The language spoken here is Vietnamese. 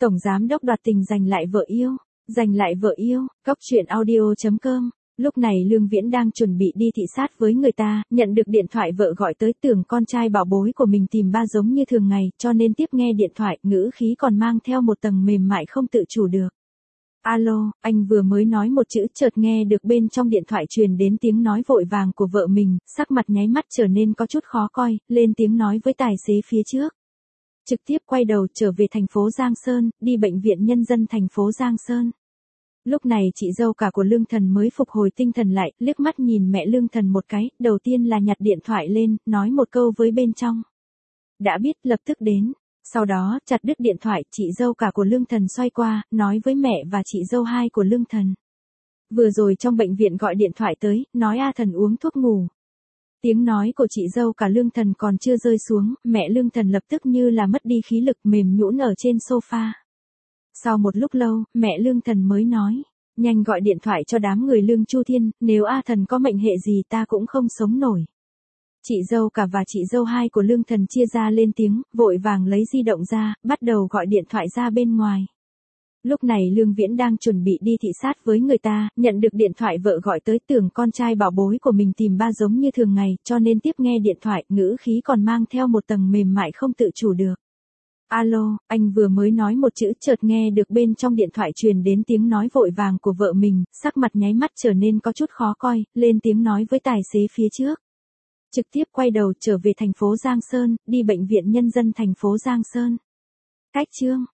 Tổng giám đốc đoạt tình giành lại vợ yêu. Giành lại vợ yêu, Cóc truyện audio.com. Lúc này Lương Viễn đang chuẩn bị đi thị sát với người ta, nhận được điện thoại vợ gọi tới, tưởng con trai bảo bối của mình tìm ba giống như thường ngày, cho nên tiếp nghe điện thoại, ngữ khí còn mang theo một tầng mềm mại không tự chủ được. Alo, anh vừa mới nói một chữ, chợt nghe được bên trong điện thoại truyền đến tiếng nói vội vàng của vợ mình, sắc mặt nháy mắt trở nên có chút khó coi, lên tiếng nói với tài xế phía trước. Trực tiếp quay đầu trở về thành phố Giang Sơn, đi bệnh viện nhân dân thành phố Giang Sơn. Lúc này chị dâu cả của Lương Thần mới phục hồi tinh thần lại, liếc mắt nhìn mẹ Lương Thần một cái, đầu tiên là nhặt điện thoại lên, nói một câu với bên trong. Đã biết, lập tức đến. Sau đó, chặt đứt điện thoại, chị dâu cả của Lương Thần xoay qua, nói với mẹ và chị dâu hai của Lương Thần. Vừa rồi trong bệnh viện gọi điện thoại tới, nói A Thần uống thuốc ngủ. Tiếng nói của chị dâu cả Lương Thần còn chưa rơi xuống, mẹ Lương Thần lập tức như là mất đi khí lực, mềm nhũn ở trên sofa. Sau một lúc lâu, mẹ Lương Thần mới nói, nhanh gọi điện thoại cho đám người Lương Chu Thiên, nếu A Thần có mệnh hệ gì ta cũng không sống nổi. Chị dâu cả và chị dâu hai của Lương Thần chia ra lên tiếng, vội vàng lấy di động ra, bắt đầu gọi điện thoại ra bên ngoài. Lúc này Lương Viễn đang chuẩn bị đi thị sát với người ta, nhận được điện thoại vợ gọi tới, tưởng con trai bảo bối của mình tìm ba giống như thường ngày, cho nên tiếp nghe điện thoại, ngữ khí còn mang theo một tầng mềm mại không tự chủ được. Alo, anh vừa mới nói một chữ, chợt nghe được bên trong điện thoại truyền đến tiếng nói vội vàng của vợ mình, sắc mặt nháy mắt trở nên có chút khó coi, lên tiếng nói với tài xế phía trước. Trực tiếp quay đầu trở về thành phố Giang Sơn, đi bệnh viện nhân dân thành phố Giang Sơn. Cách chương